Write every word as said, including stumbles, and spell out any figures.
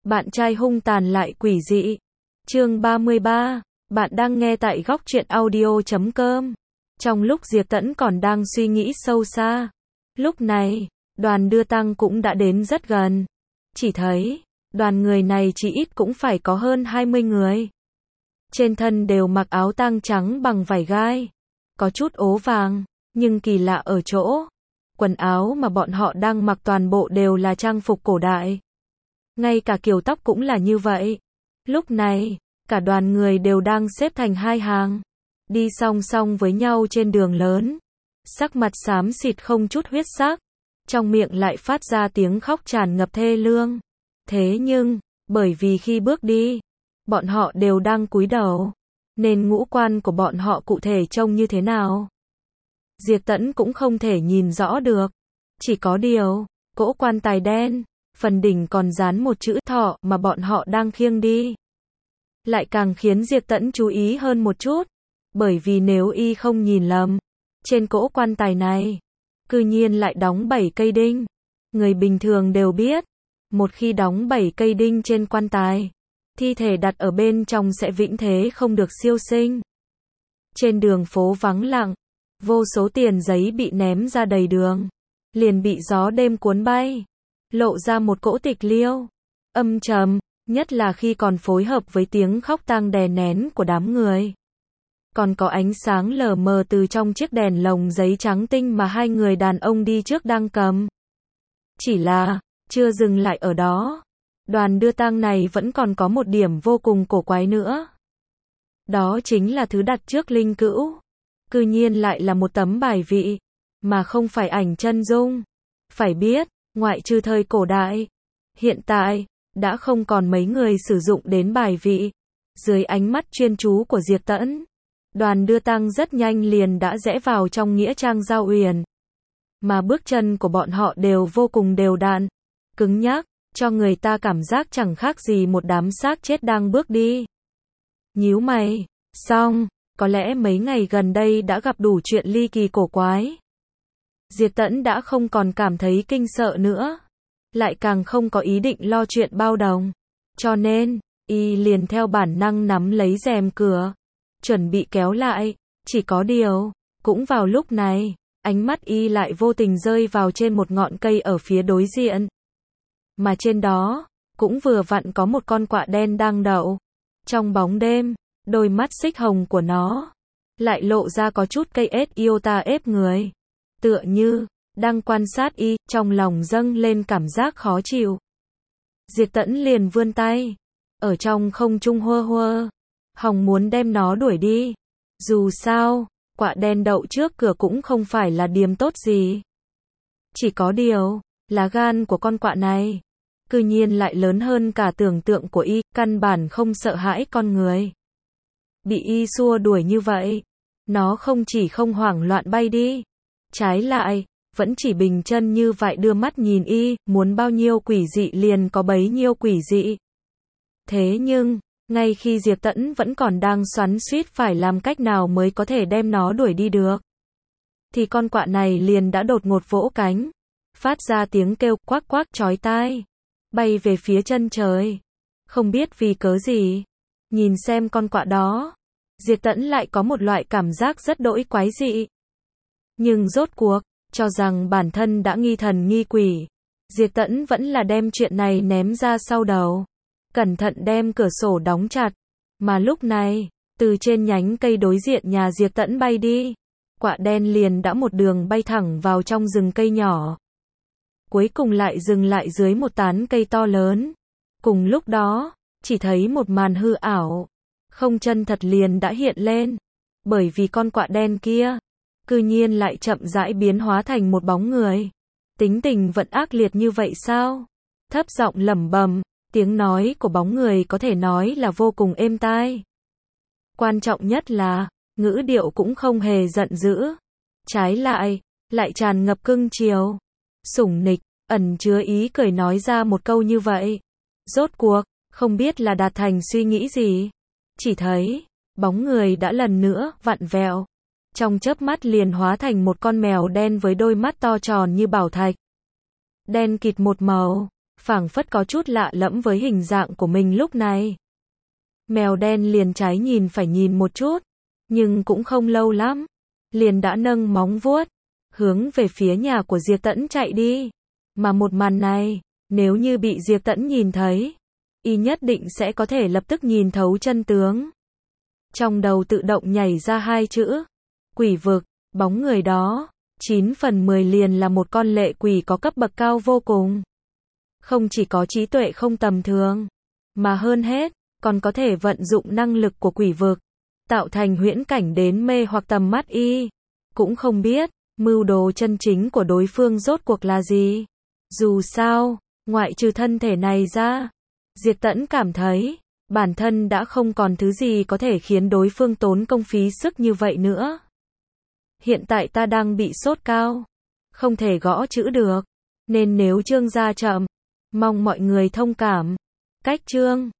Bạn trai hung tàn lại quỷ dị. Chương ba mươi ba. Bạn đang nghe tại góc truyện audio chấm com. Trong lúc Diệp Tẫn còn đang suy nghĩ sâu xa, lúc này, đoàn đưa tang cũng đã đến rất gần. Chỉ thấy, đoàn người này chỉ ít cũng phải có hơn hai mươi người. Trên thân đều mặc áo tang trắng bằng vải gai, có chút ố vàng, nhưng kỳ lạ ở chỗ, quần áo mà bọn họ đang mặc toàn bộ đều là trang phục cổ đại. Ngay cả kiểu tóc cũng là như vậy. Lúc này, cả đoàn người đều đang xếp thành hai hàng, đi song song với nhau trên đường lớn. Sắc mặt xám xịt không chút huyết sắc, trong miệng lại phát ra tiếng khóc tràn ngập thê lương. Thế nhưng, bởi vì khi bước đi, bọn họ đều đang cúi đầu, nên ngũ quan của bọn họ cụ thể trông như thế nào, Diệp Tẫn cũng không thể nhìn rõ được. Chỉ có điều, cỗ quan tài đen, phần đỉnh còn dán một chữ thọ mà bọn họ đang khiêng đi, lại càng khiến Diệp Tẫn chú ý hơn một chút. Bởi vì nếu y không nhìn lầm, trên cỗ quan tài này, cư nhiên lại đóng bảy cây đinh. Người bình thường đều biết, một khi đóng bảy cây đinh trên quan tài, thi thể đặt ở bên trong sẽ vĩnh thế không được siêu sinh. Trên đường phố vắng lặng, vô số tiền giấy bị ném ra đầy đường, liền bị gió đêm cuốn bay, lộ ra một cỗ tịch liêu, âm trầm, nhất là khi còn phối hợp với tiếng khóc tang đè nén của đám người. Còn có ánh sáng lờ mờ từ trong chiếc đèn lồng giấy trắng tinh mà hai người đàn ông đi trước đang cầm. Chỉ là, chưa dừng lại ở đó, đoàn đưa tang này vẫn còn có một điểm vô cùng cổ quái nữa. Đó chính là thứ đặt trước linh cữu, cư nhiên lại là một tấm bài vị, mà không phải ảnh chân dung. Phải biết, ngoại trừ thời cổ đại, hiện tại, đã không còn mấy người sử dụng đến bài vị. Dưới ánh mắt chuyên chú của Diệp Tẫn, đoàn đưa tang rất nhanh liền đã rẽ vào trong nghĩa trang Giao Uyển. Mà bước chân của bọn họ đều vô cùng đều đặn, cứng nhắc, cho người ta cảm giác chẳng khác gì một đám xác chết đang bước đi. Nhíu mày, xong, có lẽ mấy ngày gần đây đã gặp đủ chuyện ly kỳ cổ quái. Diệp Tẫn đã không còn cảm thấy kinh sợ nữa, lại càng không có ý định lo chuyện bao đồng. Cho nên, y liền theo bản năng nắm lấy rèm cửa, chuẩn bị kéo lại. Chỉ có điều, cũng vào lúc này, ánh mắt y lại vô tình rơi vào trên một ngọn cây ở phía đối diện. Mà trên đó, cũng vừa vặn có một con quạ đen đang đậu. Trong bóng đêm, đôi mắt xích hồng của nó lại lộ ra có chút cây ết iota ép người, tựa như đang quan sát y. Trong lòng dâng lên cảm giác khó chịu, Diệp Tẫn liền vươn tay, ở trong không trung hơ hơ, hòng muốn đem nó đuổi đi. Dù sao, quạ đen đậu trước cửa cũng không phải là điềm tốt gì. Chỉ có điều, lá gan của con quạ này, cư nhiên lại lớn hơn cả tưởng tượng của y, căn bản không sợ hãi con người. Bị y xua đuổi như vậy, nó không chỉ không hoảng loạn bay đi, trái lại, vẫn chỉ bình chân như vậy đưa mắt nhìn y, muốn bao nhiêu quỷ dị liền có bấy nhiêu quỷ dị. Thế nhưng, ngay khi Diệp Tẫn vẫn còn đang xoắn xuýt phải làm cách nào mới có thể đem nó đuổi đi được, thì con quạ này liền đã đột ngột vỗ cánh, phát ra tiếng kêu quắc quắc chói tai, bay về phía chân trời. Không biết vì cớ gì, nhìn xem con quạ đó, Diệp Tẫn lại có một loại cảm giác rất đỗi quái dị. Nhưng rốt cuộc, cho rằng bản thân đã nghi thần nghi quỷ, Diệp Tẫn vẫn là đem chuyện này ném ra sau đầu, cẩn thận đem cửa sổ đóng chặt. Mà lúc này, từ trên nhánh cây đối diện nhà Diệp Tẫn bay đi, quạ đen liền đã một đường bay thẳng vào trong rừng cây nhỏ, cuối cùng lại dừng lại dưới một tán cây to lớn. Cùng lúc đó, chỉ thấy một màn hư ảo, không chân thật liền đã hiện lên, bởi vì con quạ đen kia, cư nhiên lại chậm rãi biến hóa thành một bóng người. Tính tình vẫn ác liệt như vậy sao? Thấp giọng lẩm bẩm, tiếng nói của bóng người có thể nói là vô cùng êm tai. Quan trọng nhất là, ngữ điệu cũng không hề giận dữ, trái lại, lại tràn ngập cưng chiều, sủng nịch, ẩn chứa ý cười nói ra một câu như vậy. Rốt cuộc, không biết là đạt thành suy nghĩ gì, chỉ thấy, bóng người đã lần nữa vặn vẹo, trong chớp mắt liền hóa thành một con mèo đen với đôi mắt to tròn như bảo thạch. Đen kịt một màu, phảng phất có chút lạ lẫm với hình dạng của mình lúc này. Mèo đen liền trái nhìn phải nhìn một chút, nhưng cũng không lâu lắm, liền đã nâng móng vuốt, hướng về phía nhà của Diệp Tẫn chạy đi. Mà một màn này, nếu như bị Diệp Tẫn nhìn thấy, y nhất định sẽ có thể lập tức nhìn thấu chân tướng. Trong đầu tự động nhảy ra hai chữ, quỷ vực, bóng người đó, chín phần mười liền là một con lệ quỷ có cấp bậc cao vô cùng. Không chỉ có trí tuệ không tầm thường, mà hơn hết, còn có thể vận dụng năng lực của quỷ vực, tạo thành huyễn cảnh đến mê hoặc tầm mắt y. Cũng không biết, mưu đồ chân chính của đối phương rốt cuộc là gì. Dù sao, ngoại trừ thân thể này ra, Diệp Tẫn cảm thấy, bản thân đã không còn thứ gì có thể khiến đối phương tốn công phí sức như vậy nữa. Hiện tại ta đang bị sốt cao, không thể gõ chữ được, nên nếu chương ra chậm, mong mọi người thông cảm. Cách chương